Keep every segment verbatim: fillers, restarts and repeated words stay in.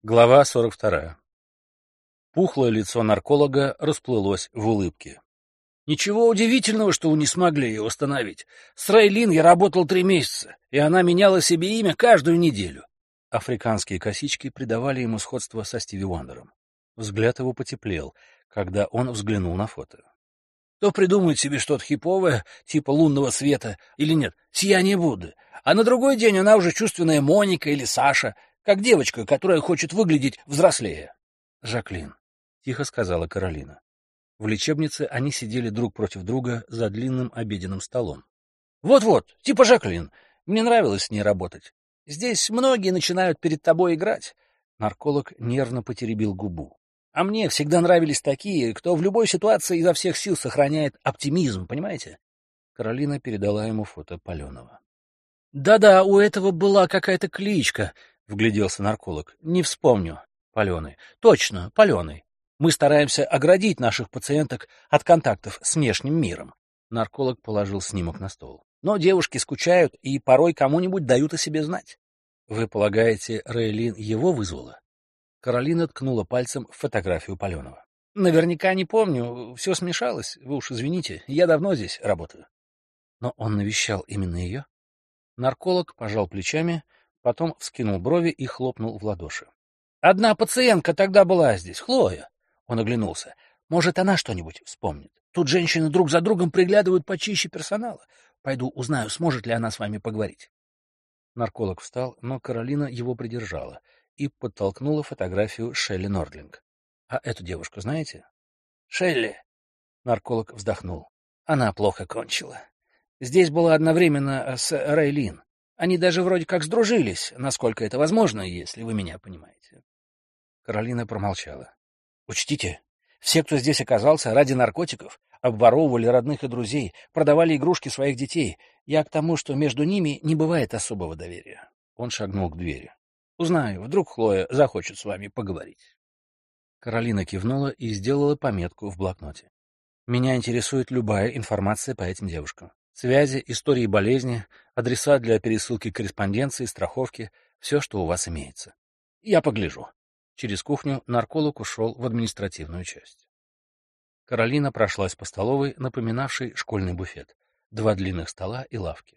Глава сорок вторая. Пухлое лицо нарколога расплылось в улыбке. «Ничего удивительного, что вы не смогли ее восстановить. С Рейлин я работал три месяца, и она меняла себе имя каждую неделю». Африканские косички придавали ему сходство со Стиви Уандером. Взгляд его потеплел, когда он взглянул на фото. То придумает себе что-то хиповое, типа лунного света, или нет, сияние Будды, а на другой день она уже чувственная Моника или Саша, как девочка, которая хочет выглядеть взрослее. «Жаклин», — тихо сказала Каролина. В лечебнице они сидели друг против друга за длинным обеденным столом. «Вот-вот, типа Жаклин. Мне нравилось с ней работать. Здесь многие начинают перед тобой играть». Нарколог нервно потеребил губу. «А мне всегда нравились такие, кто в любой ситуации изо всех сил сохраняет оптимизм, понимаете?» Каролина передала ему фото Паленова. «Да-да, у этого была какая-то кличка», — вгляделся нарколог. «Не вспомню. Паленый. Точно, Паленый. Мы стараемся оградить наших пациенток от контактов с внешним миром». Нарколог положил снимок на стол. «Но девушки скучают и порой кому-нибудь дают о себе знать». «Вы полагаете, Рейлин его вызвала?» Каролина ткнула пальцем в фотографию Паленова. «Наверняка не помню. Все смешалось. Вы уж извините. Я давно здесь работаю». «Но он навещал именно ее?» Нарколог пожал плечами, потом вскинул брови и хлопнул в ладоши. «Одна пациентка тогда была здесь, Хлоя». Он оглянулся. «Может, она что-нибудь вспомнит. Тут женщины друг за другом приглядывают почище персонала. Пойду узнаю, сможет ли она с вами поговорить». Нарколог встал, но Каролина его придержала и подтолкнула фотографию Шелли Нордлинг. «А эту девушку знаете?» «Шелли». Нарколог вздохнул. «Она плохо кончила. Здесь была одновременно с Рейлин. Они даже вроде как сдружились, насколько это возможно, если вы меня понимаете». Каролина промолчала. «Учтите, все, кто здесь оказался ради наркотиков, обворовывали родных и друзей, продавали игрушки своих детей. Я к тому, что между ними не бывает особого доверия». Он шагнул к двери. «Узнаю, вдруг Хлоя захочет с вами поговорить». Каролина кивнула и сделала пометку в блокноте. «Меня интересует любая информация по этим девушкам. Связи, истории болезни, адреса для пересылки корреспонденции, страховки, все, что у вас имеется. Я погляжу». Через кухню нарколог ушел в административную часть. Каролина прошлась по столовой, напоминавшей школьный буфет. Два длинных стола и лавки.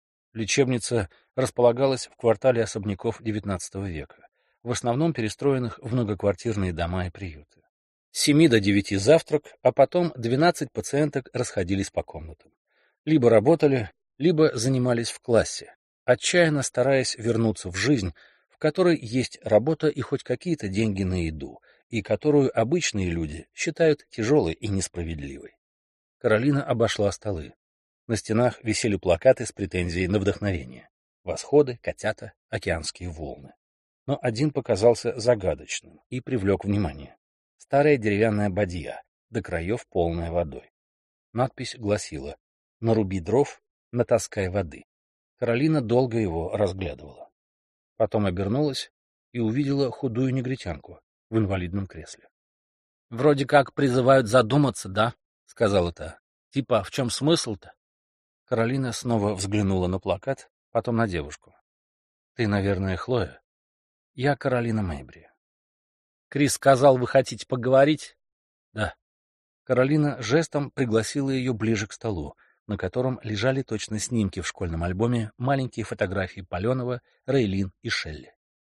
Лечебница располагалась в квартале особняков девятнадцатого века, в основном перестроенных в многоквартирные дома и приюты. С семи до девяти завтрак, а потом двенадцать пациенток расходились по комнатам. Либо работали, либо занимались в классе, отчаянно стараясь вернуться в жизнь, в которой есть работа и хоть какие-то деньги на еду, и которую обычные люди считают тяжелой и несправедливой. Каролина обошла столы. На стенах висели плакаты с претензией на вдохновение. Восходы, котята, океанские волны. Но один показался загадочным и привлек внимание. Старая деревянная бадья, до краев полная водой. Надпись гласила: «Наруби дров, натаскай воды». Каролина долго его разглядывала. Потом обернулась и увидела худую негритянку в инвалидном кресле. «Вроде как призывают задуматься, да?» — сказала та. «Типа, в чем смысл-то?» Каролина снова взглянула на плакат, потом на девушку. «Ты, наверное, Хлоя?» «Я Каролина Мэйбри». «Крис сказал, вы хотите поговорить?» «Да». Каролина жестом пригласила ее ближе к столу, на котором лежали точно снимки в школьном альбоме, маленькие фотографии Паленова, Рейлин и Шелли.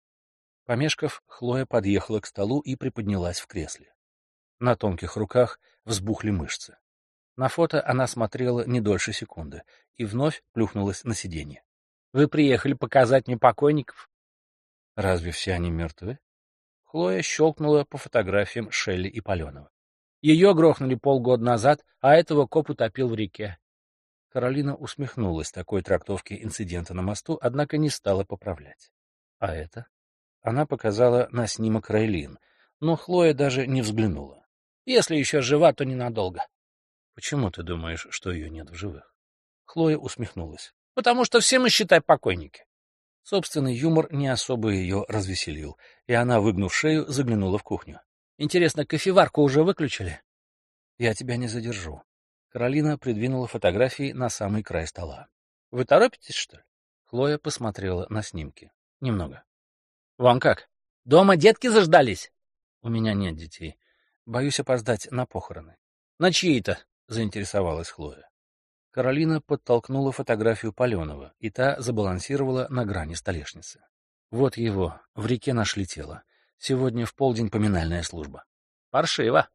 Помешков, Хлоя подъехала к столу и приподнялась в кресле. На тонких руках взбухли мышцы. На фото она смотрела не дольше секунды и вновь плюхнулась на сиденье. «Вы приехали показать мне покойников?» «Разве все они мертвы?» Хлоя щелкнула по фотографиям Шелли и Паленова. «Ее грохнули полгода назад, а этого коп утопил в реке». Каролина усмехнулась такой трактовке инцидента на мосту, однако не стала поправлять. «А это?» Она показала на снимок Рейлин, но Хлоя даже не взглянула. «Если еще жива, то ненадолго». «Почему ты думаешь, что ее нет в живых?» Хлоя усмехнулась. «Потому что все мы, считай, покойники». Собственный юмор не особо ее развеселил, и она, выгнув шею, заглянула в кухню. «Интересно, кофеварку уже выключили?» «Я тебя не задержу». Каролина придвинула фотографии на самый край стола. «Вы торопитесь, что ли?» Хлоя посмотрела на снимки. «Немного». «Вам как?» Дома детки заждались? У меня нет детей. Боюсь опоздать на похороны. На чьи-то? Заинтересовалась Хлоя. Каролина подтолкнула фотографию Паленова, и та забалансировала на грани столешницы. Вот его, в реке нашли тело. Сегодня в полдень поминальная служба. Паршиво.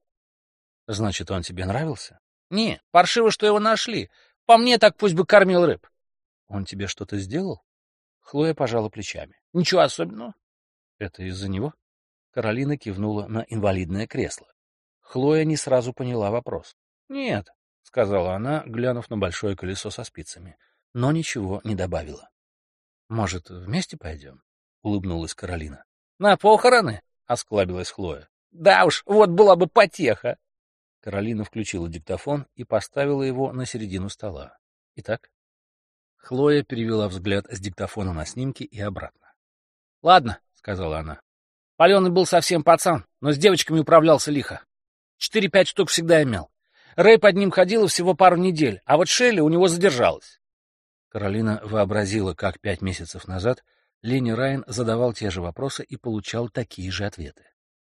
Значит, он тебе нравился? Не, паршиво, что его нашли. По мне, так пусть бы кормил рыб. Он тебе что-то сделал? Хлоя пожала плечами. Ничего особенного. Это из-за него? Каролина кивнула на инвалидное кресло. Хлоя не сразу поняла вопрос. Нет, сказала она, глянув на большое колесо со спицами, но ничего не добавила. Может, вместе пойдем? Улыбнулась Каролина. На похороны? Осклабилась Хлоя. Да уж, вот была бы потеха. Каролина включила диктофон и поставила его на середину стола. Итак? Хлоя перевела взгляд с диктофона на снимки и обратно. — Ладно, — сказала она. Паленый был совсем пацан, но с девочками управлялся лихо. Четыре-пять штук всегда имел. Рэй под ним ходила всего пару недель, а вот Шелли у него задержалась. Каролина вообразила, как пять месяцев назад Ленни Райан задавал те же вопросы и получал такие же ответы.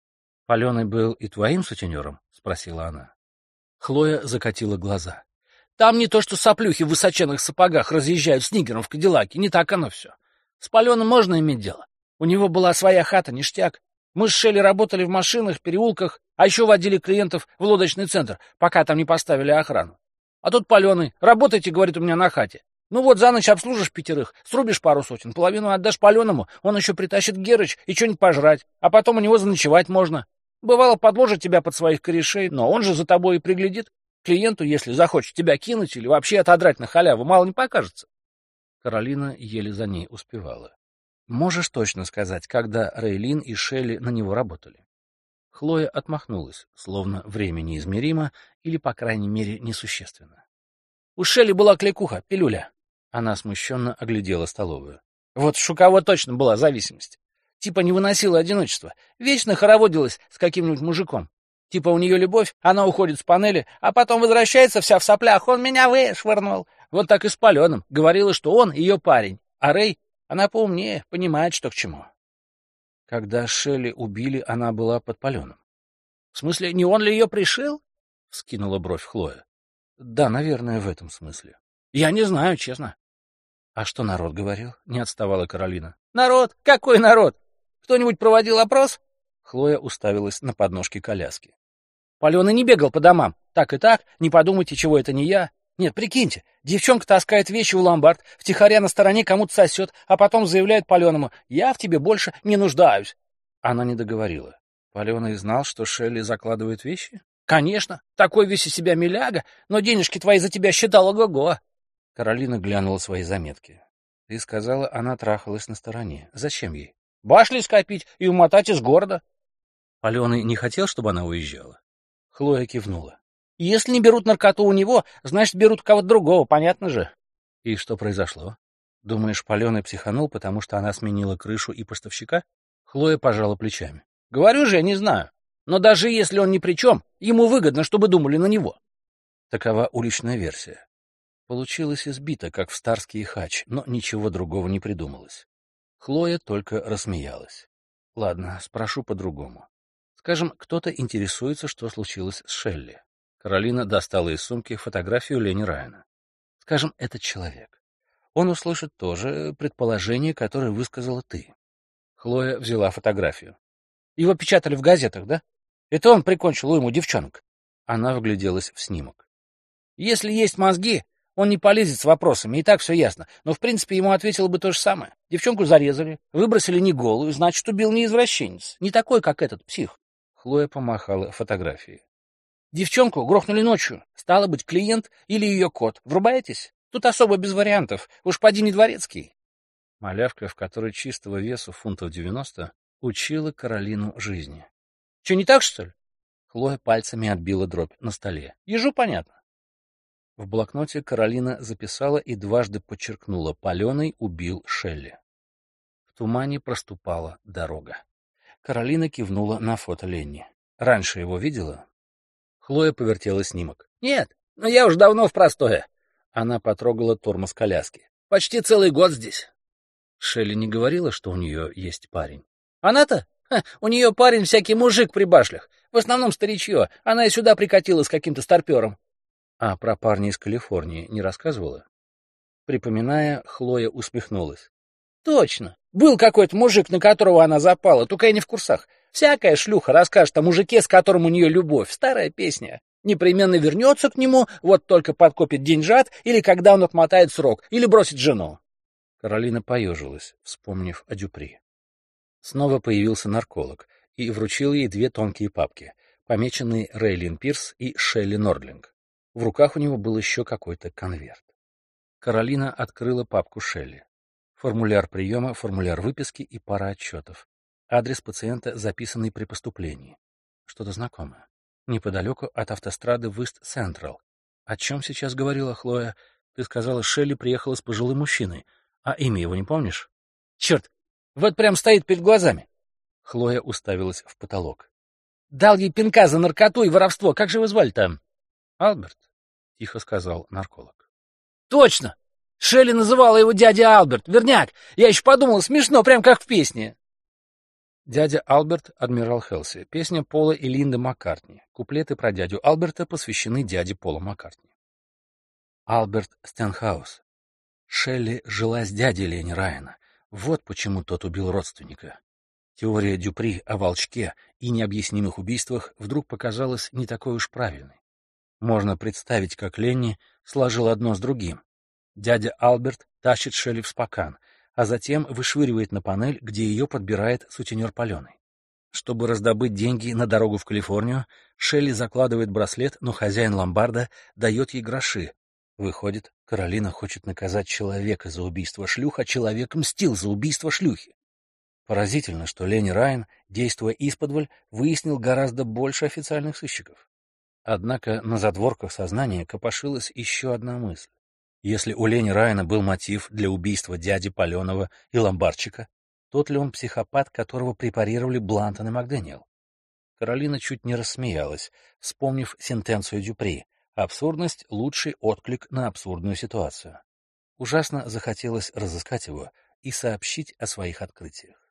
— Паленый был и твоим сутенером? — спросила она. Хлоя закатила глаза. — Там не то что соплюхи в высоченных сапогах разъезжают с нигером в Кадиллаке, не так оно все. С Паленым можно иметь дело. У него была своя хата, ништяк. Мы с Шелли работали в машинах, переулках, а еще водили клиентов в лодочный центр, пока там не поставили охрану. А тут Паленый. Работайте, говорит, у меня на хате. Ну вот, за ночь обслужишь пятерых, срубишь пару сотен, половину отдашь Паленому, он еще притащит Герыч и что-нибудь пожрать, а потом у него заночевать можно. Бывало, подложит тебя под своих корешей, но он же за тобой и приглядит. Клиенту, если захочет тебя кинуть или вообще отодрать на халяву, мало не покажется. Каролина еле за ней успевала. Можешь точно сказать, когда Рейлин и Шелли на него работали? Хлоя отмахнулась, словно время неизмеримо или, по крайней мере, несущественно. У Шелли была кликуха, пилюля. Она смущенно оглядела столовую. Вот уж у кого точно была зависимость. Типа не выносила одиночества. Вечно хороводилась с каким-нибудь мужиком. Типа у нее любовь, она уходит с панели, а потом возвращается вся в соплях. Он меня вышвырнул. Вот так и с Паленым. Говорила, что он ее парень. А Рэй, она поумнее, понимает, что к чему. Когда Шелли убили, она была под Паленым. В смысле, не он ли ее пришил? Вскинула бровь Хлоя. Да, наверное, в этом смысле. Я не знаю, честно. А что народ говорил? Не отставала Каролина. Народ? Какой народ? Кто-нибудь проводил опрос? Хлоя уставилась на подножки коляски. Паленый не бегал по домам. Так и так, не подумайте, чего это не я. Нет, прикиньте, девчонка таскает вещи в ломбард, втихаря на стороне кому-то сосет, а потом заявляет Паленому: «Я в тебе больше не нуждаюсь». Она не договорила. Паленый знал, что Шелли закладывает вещи? Конечно, такой весь из себя миляга, но денежки твои за тебя считал ого-го. Каролина глянула свои заметки. Ты сказала, она трахалась на стороне. Зачем ей? Башли скопить и умотать из города. Паленый не хотел, чтобы она уезжала? Хлоя кивнула. Если не берут наркоту у него, значит, берут кого-то другого, понятно же. И что произошло? Думаешь, Паленый психанул, потому что она сменила крышу и поставщика? Хлоя пожала плечами. Говорю же, я не знаю. Но даже если он ни при чем, ему выгодно, чтобы думали на него. Такова уличная версия. Получилось избито, как в Старский хач, но ничего другого не придумалось. Хлоя только рассмеялась. Ладно, спрошу по-другому. Скажем, кто-то интересуется, что случилось с Шелли. Каролина достала из сумки фотографию Ленни Райана. Скажем, этот человек. Он услышит то же предположение, которое высказала ты. Хлоя взяла фотографию. Его печатали в газетах, да? Это он прикончил уйму девчонок. Она вгляделась в снимок. Если есть мозги, он не полезет с вопросами, и так все ясно. Но, в принципе, ему ответило бы то же самое. Девчонку зарезали, выбросили не голую, значит, убил не извращенец. Не такой, как этот псих. Хлоя помахала фотографией. Девчонку грохнули ночью. Стало быть, клиент или ее кот. Врубаетесь? Тут особо без вариантов. Уж поди не дворецкий. Малявка, в которой чистого весу фунтов девяносто, учила Каролину жизни. Че, не так, что ли? Хлоя пальцами отбила дробь на столе. Ежу понятно. В блокноте Каролина записала и дважды подчеркнула: Паленый убил Шелли. В тумане проступала дорога. Каролина кивнула на фото Ленни. Раньше его видела? Хлоя повертела снимок. Нет, но я уж давно в простое. Она потрогала тормоз коляски. Почти целый год здесь. Шелли не говорила, что у нее есть парень. Она-то? У нее парень всякий мужик при башлях. В основном старичье. Она и сюда прикатила с каким-то старпером. А про парня из Калифорнии не рассказывала? Припоминая, Хлоя усмехнулась. Точно. Был какой-то мужик, на которого она запала, только я не в курсах. Всякая шлюха расскажет о мужике, с которым у нее любовь. Старая песня. Непременно вернется к нему, вот только подкопит деньжат, или когда он отмотает срок, или бросит жену. Каролина поежилась, вспомнив о Дюпри. Снова появился нарколог и вручил ей две тонкие папки, помеченные Рейлин Пирс и Шелли Нордлинг. В руках у него был еще какой-то конверт. Каролина открыла папку Шелли. Формуляр приема, формуляр выписки и пара отчетов. Адрес пациента, записанный при поступлении. Что-то знакомое. Неподалеку от автострады в Ист-Централ. О чем сейчас говорила Хлоя? Ты сказала, Шелли приехала с пожилым мужчиной. А имя его не помнишь? Черт! Вот прям стоит перед глазами. Хлоя уставилась в потолок. Дал ей пинка за наркоту и воровство. Как же его звали-то? Алберт, — тихо сказал нарколог. Точно! Шелли называла его дядя Алберт. Верняк! Я еще подумал, смешно, прям как в песне. Дядя Алберт, адмирал Хелси. Песня Пола и Линды Маккартни. Куплеты про дядю Алберта посвящены дяде Пола Маккартни. Алберт Стенхаус. Шелли жила с дядей Лени Райана. Вот почему тот убил родственника. Теория Дюпри о волчке и необъяснимых убийствах вдруг показалась не такой уж правильной. Можно представить, как Ленни сложил одно с другим. Дядя Алберт тащит Шелли в Спокан, а затем вышвыривает на панель, где ее подбирает сутенер Паленый. Чтобы раздобыть деньги на дорогу в Калифорнию, Шелли закладывает браслет, но хозяин ломбарда дает ей гроши. Выходит, Каролина хочет наказать человека за убийство шлюх, а человек мстил за убийство шлюхи. Поразительно, что Ленни Райан, действуя исподволь, выяснил гораздо больше официальных сыщиков. Однако на задворках сознания копошилась еще одна мысль. Если у Ленни Райана был мотив для убийства дяди Паленова и ломбардчика, тот ли он психопат, которого препарировали Блантон и Макдэниел? Каролина чуть не рассмеялась, вспомнив сентенцию Дюпри. Абсурдность — лучший отклик на абсурдную ситуацию. Ужасно захотелось разыскать его и сообщить о своих открытиях.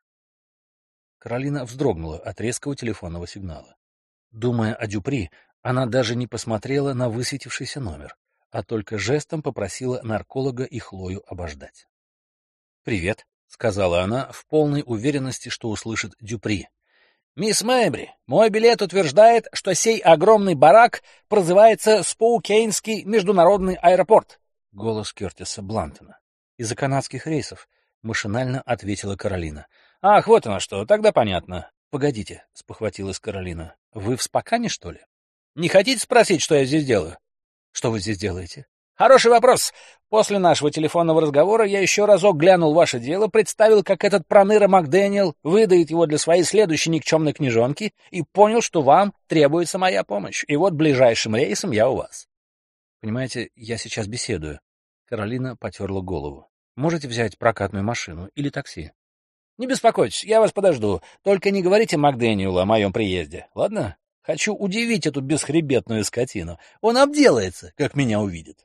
Каролина вздрогнула от резкого телефонного сигнала. Думая о Дюпри, она даже не посмотрела на высветившийся номер, а только жестом попросила нарколога и Хлою обождать. «Привет», — сказала она в полной уверенности, что услышит Дюпри. «Мисс Мэйбри, мой билет утверждает, что сей огромный барак прозывается Споукейнский международный аэропорт». Голос Кертиса Блантона. «Из-за канадских рейсов», — машинально ответила Каролина. «Ах, вот оно что, тогда понятно». «Погодите», — спохватилась Каролина. «Вы в Спокане, что ли?» «Не хотите спросить, что я здесь делаю?» «Что вы здесь делаете?» «Хороший вопрос. После нашего телефонного разговора я еще разок глянул ваше дело, представил, как этот проныра Макдэниел выдает его для своей следующей никчемной книжонки и понял, что вам требуется моя помощь. И вот ближайшим рейсом я у вас». «Понимаете, я сейчас беседую». Каролина потерла голову. «Можете взять прокатную машину или такси?» «Не беспокойтесь, я вас подожду. Только не говорите Макдэниелу о моем приезде, ладно? Хочу удивить эту бесхребетную скотину. Он обделается, как меня увидит».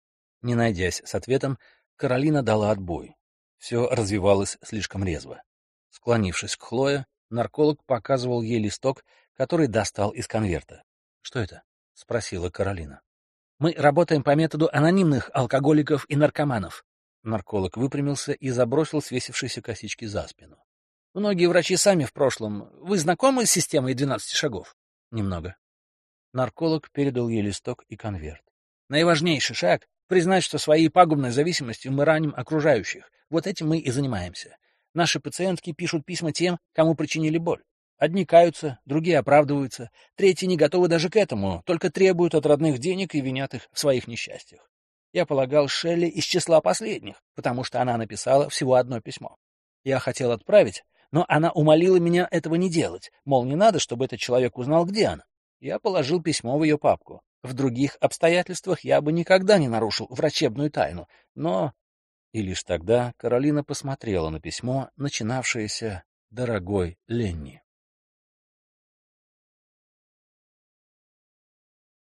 Не найдясь с ответом, Каролина дала отбой. Все развивалось слишком резво. Склонившись к Хлое, нарколог показывал ей листок, который достал из конверта. «Что это?» — спросила Каролина. «Мы работаем по методу анонимных алкоголиков и наркоманов». Нарколог выпрямился и забросил свесившиеся косички за спину. «Многие врачи сами в прошлом. Вы знакомы с системой двенадцати шагов?» «Немного». Нарколог передал ей листок и конверт. «Наиважнейший шаг — признать, что своей пагубной зависимостью мы раним окружающих. Вот этим мы и занимаемся. Наши пациентки пишут письма тем, кому причинили боль. Одни каются, другие оправдываются, третьи не готовы даже к этому, только требуют от родных денег и винят их в своих несчастьях. Я полагал Шелли из числа последних, потому что она написала всего одно письмо. Я хотел отправить, но она умолила меня этого не делать, мол, не надо, чтобы этот человек узнал, где она. Я положил письмо в ее папку. В других обстоятельствах я бы никогда не нарушил врачебную тайну, но...» И лишь тогда Каролина посмотрела на письмо, начинавшееся «Дорогой Ленни».